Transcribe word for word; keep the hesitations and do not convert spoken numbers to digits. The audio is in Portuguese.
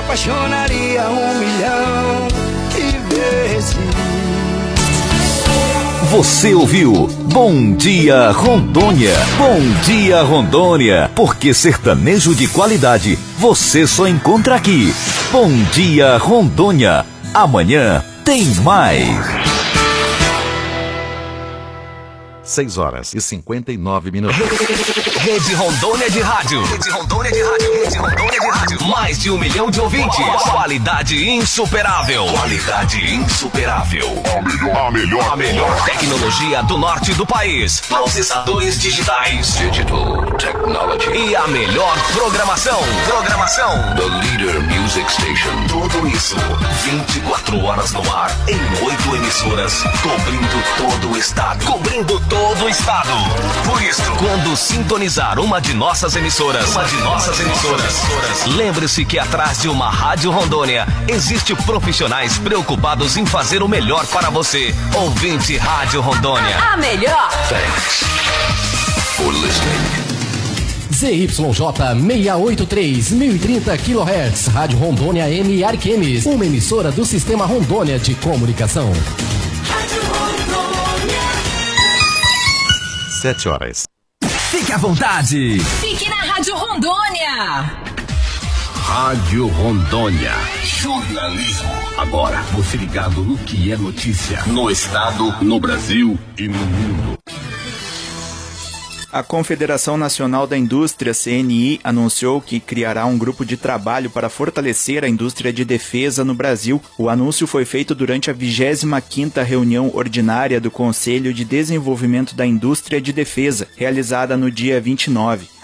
apaixonaria um milhão de vezes. Você ouviu Bom Dia Rondônia. Bom Dia Rondônia, porque sertanejo de qualidade você só encontra aqui. Bom Dia Rondônia. Amanhã tem mais. seis horas e cinquenta e nove minutos. Rede Rondônia de Rádio. Rede Rondônia de Rádio. Rede Rondônia de Rádio. Mais de um milhão de ouvintes. Qualidade insuperável. Qualidade insuperável. A melhor, a melhor, a melhor tecnologia do norte do país. Processadores digitais. Digital Technology. E a melhor programação. Programação. The Leader Music Station. Tudo isso vinte e quatro horas no ar. Em oito emissoras. Cobrindo todo o estado. Cobrindo todo todo o estado. Por isso, quando sintonizar uma de nossas emissoras, uma de nossas emissoras, lembre-se que atrás de uma Rádio Rondônia existe profissionais preocupados em fazer o melhor para você. Ouvinte Rádio Rondônia. A melhor. Thanks for listening. Z Y J seiscentos e oitenta e três, mil e trinta quilohertz, Rádio Rondônia M Ariquemes, uma emissora do Sistema Rondônia de Comunicação. Sete horas. Fique à vontade. Fique na Rádio Rondônia. Rádio Rondônia. Jornalismo. Agora, você ligado no que é notícia. No estado, no Brasil e no mundo. A Confederação Nacional da Indústria, C N I, anunciou que criará um grupo de trabalho para fortalecer a indústria de defesa no Brasil. O anúncio foi feito durante a vigésima quinta reunião ordinária do Conselho de Desenvolvimento da Indústria de Defesa, realizada no dia vinte e nove.